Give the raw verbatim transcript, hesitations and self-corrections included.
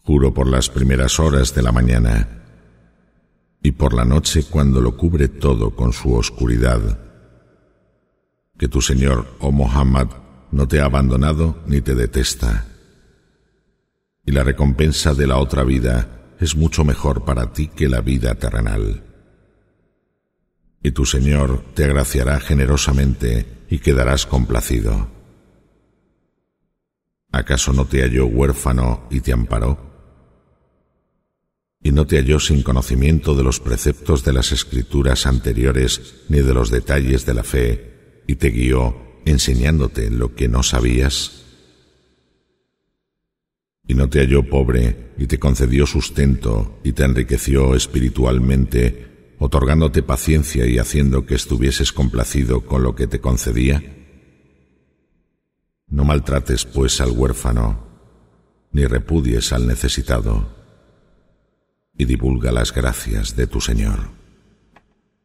Juro por las primeras horas de la mañana y por la noche cuando lo cubre todo con su oscuridad, que tu Señor, oh Muhammad, no te ha abandonado ni te detesta, y la recompensa de la otra vida es mucho mejor para ti que la vida terrenal. Y tu Señor te agraciará generosamente y quedarás complacido. ¿Acaso no te halló huérfano y te amparó? ¿Y no te halló sin conocimiento de los preceptos de las Escrituras anteriores ni de los detalles de la fe, y te guió enseñándote lo que no sabías? ¿Y no te halló pobre y te concedió sustento y te enriqueció espiritualmente, otorgándote paciencia y haciendo que estuvieses complacido con lo que te concedía? No maltrates, pues, al huérfano, ni repudies al necesitado, y divulga las gracias de tu Señor.